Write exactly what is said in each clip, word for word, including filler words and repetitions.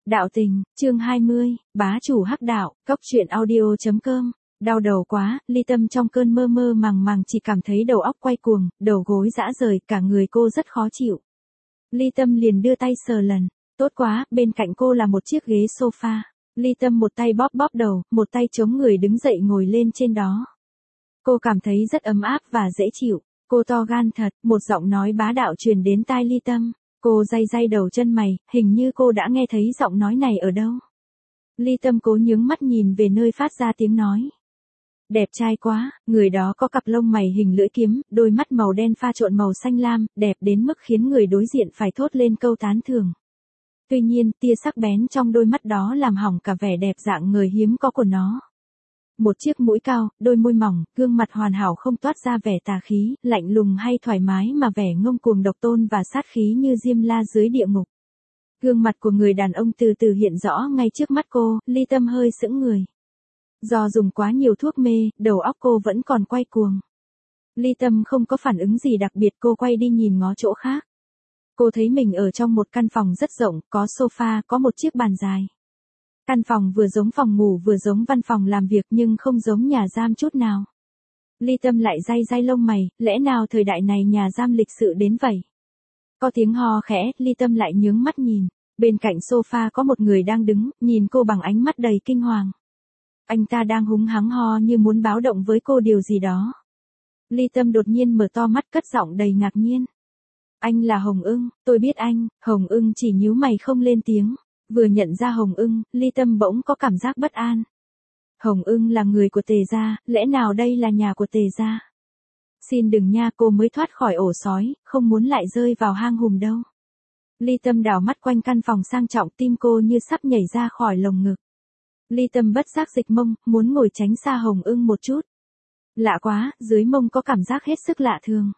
Đạo tình, chương hai mươi, bá chủ hắc đạo, cốc truyện audio chấm com. Đau đầu quá, Ly Tâm trong cơn mơ mơ màng màng chỉ cảm thấy đầu óc quay cuồng, đầu gối rã rời, cả người cô rất khó chịu. Ly Tâm liền đưa tay sờ lần, tốt quá, bên cạnh cô là một chiếc ghế sofa. Ly Tâm một tay bóp bóp đầu, một tay chống người đứng dậy ngồi lên trên đó. Cô cảm thấy rất ấm áp và dễ chịu, cô to gan thật, một giọng nói bá đạo truyền đến tai Ly Tâm. Cô day day đầu chân mày, hình như cô đã nghe thấy giọng nói này ở đâu. Ly Tâm cố nhướng mắt nhìn về nơi phát ra tiếng nói. Đẹp trai quá, người đó có cặp lông mày hình lưỡi kiếm, đôi mắt màu đen pha trộn màu xanh lam, đẹp đến mức khiến người đối diện phải thốt lên câu tán thưởng. Tuy nhiên, tia sắc bén trong đôi mắt đó làm hỏng cả vẻ đẹp dạng người hiếm có của nó. Một chiếc mũi cao, đôi môi mỏng, gương mặt hoàn hảo không toát ra vẻ tà khí, lạnh lùng hay thoải mái mà vẻ ngông cuồng độc tôn và sát khí như diêm la dưới địa ngục. Gương mặt của người đàn ông từ từ hiện rõ ngay trước mắt cô, Ly Tâm hơi sững người. Do dùng quá nhiều thuốc mê, đầu óc cô vẫn còn quay cuồng. Ly Tâm không có phản ứng gì đặc biệt, cô quay đi nhìn ngó chỗ khác. Cô thấy mình ở trong một căn phòng rất rộng, có sofa, có một chiếc bàn dài. Căn phòng vừa giống phòng ngủ vừa giống văn phòng làm việc nhưng không giống nhà giam chút nào. Ly Tâm lại day day lông mày, lẽ nào thời đại này nhà giam lịch sự đến vậy? Có tiếng ho khẽ, Ly Tâm lại nhướng mắt nhìn. Bên cạnh sofa có một người đang đứng, nhìn cô bằng ánh mắt đầy kinh hoàng. Anh ta đang húng hắng ho như muốn báo động với cô điều gì đó. Ly Tâm đột nhiên mở to mắt cất giọng đầy ngạc nhiên. Anh là Hồng Ưng, tôi biết anh. Hồng Ưng chỉ nhíu mày không lên tiếng. Vừa nhận ra Hồng Ưng, Ly Tâm bỗng có cảm giác bất an. Hồng Ưng là người của Tề gia, lẽ nào đây là nhà của Tề gia? Xin đừng nha, cô mới thoát khỏi ổ sói, không muốn lại rơi vào hang hùm đâu. Ly Tâm đảo mắt quanh căn phòng sang trọng, tim cô như sắp nhảy ra khỏi lồng ngực. Ly Tâm bất giác dịch mông, muốn ngồi tránh xa Hồng Ưng một chút. Lạ quá, dưới mông có cảm giác hết sức lạ thường.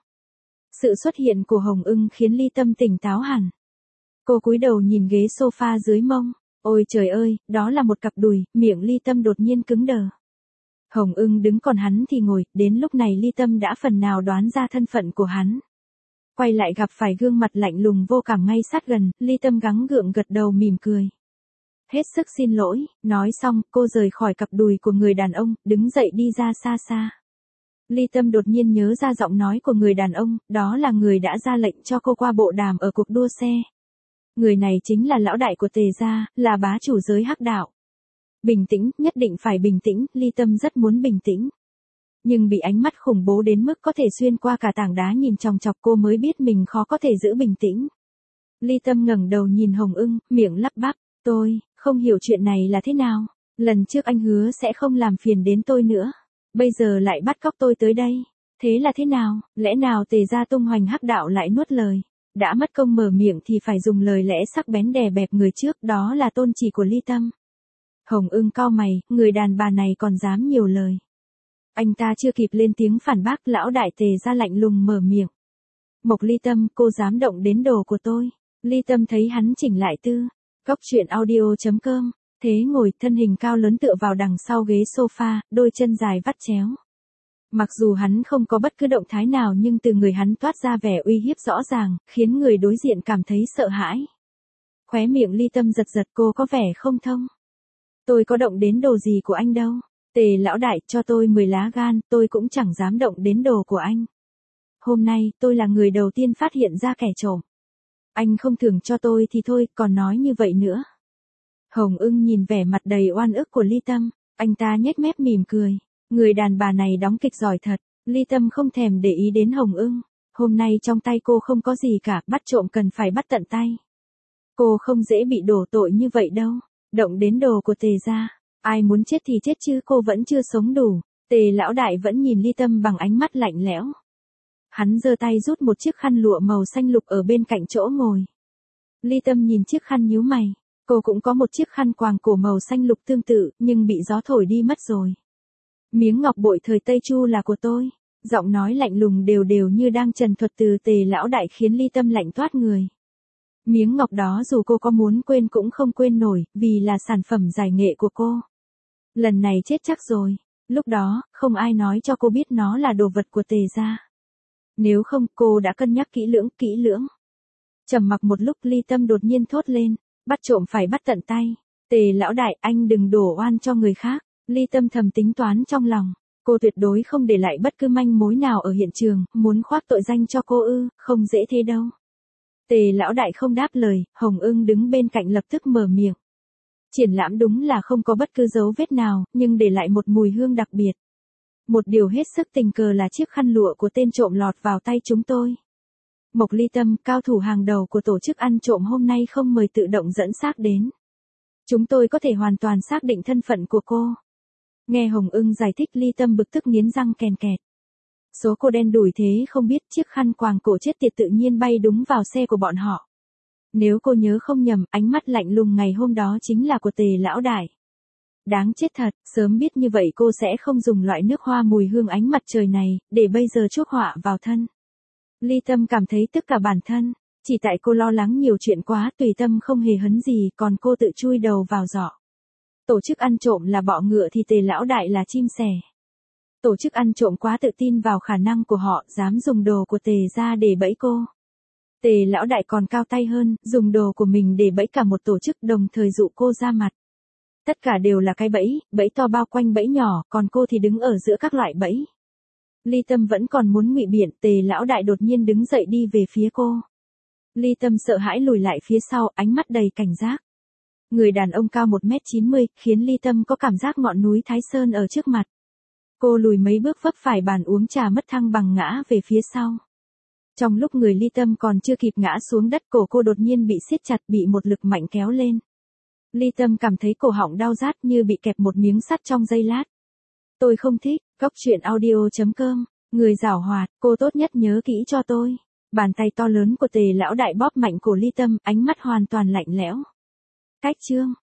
Sự xuất hiện của Hồng Ưng khiến Ly Tâm tỉnh táo hẳn. Cô cúi đầu nhìn ghế sofa dưới mông. Ôi trời ơi, đó là một cặp đùi, miệng Ly Tâm đột nhiên cứng đờ. Hồng Ưng đứng còn hắn thì ngồi, đến lúc này Ly Tâm đã phần nào đoán ra thân phận của hắn. Quay lại gặp phải gương mặt lạnh lùng vô cảm ngay sát gần, Ly Tâm gắng gượng gật đầu mỉm cười. Hết sức xin lỗi, nói xong, cô rời khỏi cặp đùi của người đàn ông, đứng dậy đi ra xa xa. Ly Tâm đột nhiên nhớ ra giọng nói của người đàn ông, đó là người đã ra lệnh cho cô qua bộ đàm ở cuộc đua xe. Người này chính là lão đại của Tề gia, là bá chủ giới hắc đạo. Bình tĩnh, nhất định phải bình tĩnh, Ly Tâm rất muốn bình tĩnh. Nhưng bị ánh mắt khủng bố đến mức có thể xuyên qua cả tảng đá nhìn chòng chọc, cô mới biết mình khó có thể giữ bình tĩnh. Ly Tâm ngẩng đầu nhìn Hồng Ưng, miệng lắp bắp, tôi, không hiểu chuyện này là thế nào. Lần trước anh hứa sẽ không làm phiền đến tôi nữa. Bây giờ lại bắt cóc tôi tới đây. Thế là thế nào, lẽ nào Tề gia tung hoành hắc đạo lại nuốt lời. Đã mất công mở miệng thì phải dùng lời lẽ sắc bén đè bẹp người trước, đó là tôn chỉ của Ly Tâm. Hồng Ưng cau mày, người đàn bà này còn dám nhiều lời. Anh ta chưa kịp lên tiếng phản bác, lão đại Tề gia lạnh lùng mở miệng. Mộc Ly Tâm, cô dám động đến đồ của tôi. Ly Tâm thấy hắn chỉnh lại tư. Cốc truyện audio chấm com. Thế ngồi, thân hình cao lớn tựa vào đằng sau ghế sofa, đôi chân dài vắt chéo. Mặc dù hắn không có bất cứ động thái nào nhưng từ người hắn toát ra vẻ uy hiếp rõ ràng, khiến người đối diện cảm thấy sợ hãi. Khóe miệng Ly Tâm giật giật, cô có vẻ không thông. Tôi có động đến đồ gì của anh đâu. Tề lão đại, cho tôi mười lá gan, tôi cũng chẳng dám động đến đồ của anh. Hôm nay, tôi là người đầu tiên phát hiện ra kẻ trộm. Anh không thưởng cho tôi thì thôi, còn nói như vậy nữa. Hồng Ưng nhìn vẻ mặt đầy oan ức của Ly Tâm, anh ta nhếch mép mỉm cười. Người đàn bà này đóng kịch giỏi thật. Ly Tâm không thèm để ý đến Hồng Ưng. Hôm nay trong tay cô không có gì cả, bắt trộm cần phải bắt tận tay. Cô không dễ bị đổ tội như vậy đâu. Động đến đồ của Tề gia, ai muốn chết thì chết chứ cô vẫn chưa sống đủ. Tề lão đại vẫn nhìn Ly Tâm bằng ánh mắt lạnh lẽo. Hắn giơ tay rút một chiếc khăn lụa màu xanh lục ở bên cạnh chỗ ngồi. Ly Tâm nhìn chiếc khăn nhíu mày. Cô cũng có một chiếc khăn quàng cổ màu xanh lục tương tự, nhưng bị gió thổi đi mất rồi. Miếng ngọc bội thời Tây Chu là của tôi. Giọng nói lạnh lùng đều đều như đang trần thuật từ Tề lão đại khiến Ly Tâm lạnh toát người. Miếng ngọc đó dù cô có muốn quên cũng không quên nổi, vì là sản phẩm giải nghệ của cô. Lần này chết chắc rồi. Lúc đó, không ai nói cho cô biết nó là đồ vật của Tề gia. Nếu không, cô đã cân nhắc kỹ lưỡng, kỹ lưỡng. Trầm mặc một lúc, Ly Tâm đột nhiên thốt lên. Bắt trộm phải bắt tận tay. Tề lão đại, anh đừng đổ oan cho người khác. Ly Tâm thầm tính toán trong lòng. Cô tuyệt đối không để lại bất cứ manh mối nào ở hiện trường, muốn khoác tội danh cho cô ư, không dễ thế đâu. Tề lão đại không đáp lời, Hồng Ưng đứng bên cạnh lập tức mở miệng. Triển lãm đúng là không có bất cứ dấu vết nào, nhưng để lại một mùi hương đặc biệt. Một điều hết sức tình cờ là chiếc khăn lụa của tên trộm lọt vào tay chúng tôi. Mộc Ly Tâm, cao thủ hàng đầu của tổ chức ăn trộm hôm nay không mời tự động dẫn xác đến. Chúng tôi có thể hoàn toàn xác định thân phận của cô. Nghe Hồng Ưng giải thích, Ly Tâm bực tức nghiến răng kèn kẹt. Số cô đen đủi thế không biết chiếc khăn quàng cổ chết tiệt tự nhiên bay đúng vào xe của bọn họ. Nếu cô nhớ không nhầm, ánh mắt lạnh lùng ngày hôm đó chính là của Tề lão đại. Đáng chết thật, sớm biết như vậy cô sẽ không dùng loại nước hoa mùi hương ánh mặt trời này, để bây giờ chuốc họa vào thân. Ly Tâm cảm thấy tức cả bản thân, chỉ tại cô lo lắng nhiều chuyện quá, tùy tâm không hề hấn gì, còn cô tự chui đầu vào giỏ. Tổ chức ăn trộm là bọ ngựa thì Tề lão đại là chim sẻ. Tổ chức ăn trộm quá tự tin vào khả năng của họ, dám dùng đồ của Tề ra để bẫy cô. Tề lão đại còn cao tay hơn, dùng đồ của mình để bẫy cả một tổ chức, đồng thời dụ cô ra mặt. Tất cả đều là cái bẫy, bẫy to bao quanh bẫy nhỏ, còn cô thì đứng ở giữa các loại bẫy. Ly Tâm vẫn còn muốn ngụy biện, Tề lão đại đột nhiên đứng dậy đi về phía cô. Ly Tâm sợ hãi lùi lại phía sau, ánh mắt đầy cảnh giác. Người đàn ông cao một mét chín mươi, khiến Ly Tâm có cảm giác ngọn núi Thái Sơn ở trước mặt. Cô lùi mấy bước vấp phải bàn uống trà mất thăng bằng ngã về phía sau. Trong lúc người Ly Tâm còn chưa kịp ngã xuống đất, cổ cô đột nhiên bị siết chặt, bị một lực mạnh kéo lên. Ly Tâm cảm thấy cổ họng đau rát như bị kẹp một miếng sắt trong giây lát. Tôi không thích, góc truyện audio chấm com, người giảo hoạt, cô tốt nhất nhớ kỹ cho tôi. Bàn tay to lớn của Tề lão đại bóp mạnh cổ Ly Tâm, ánh mắt hoàn toàn lạnh lẽo. Cách chương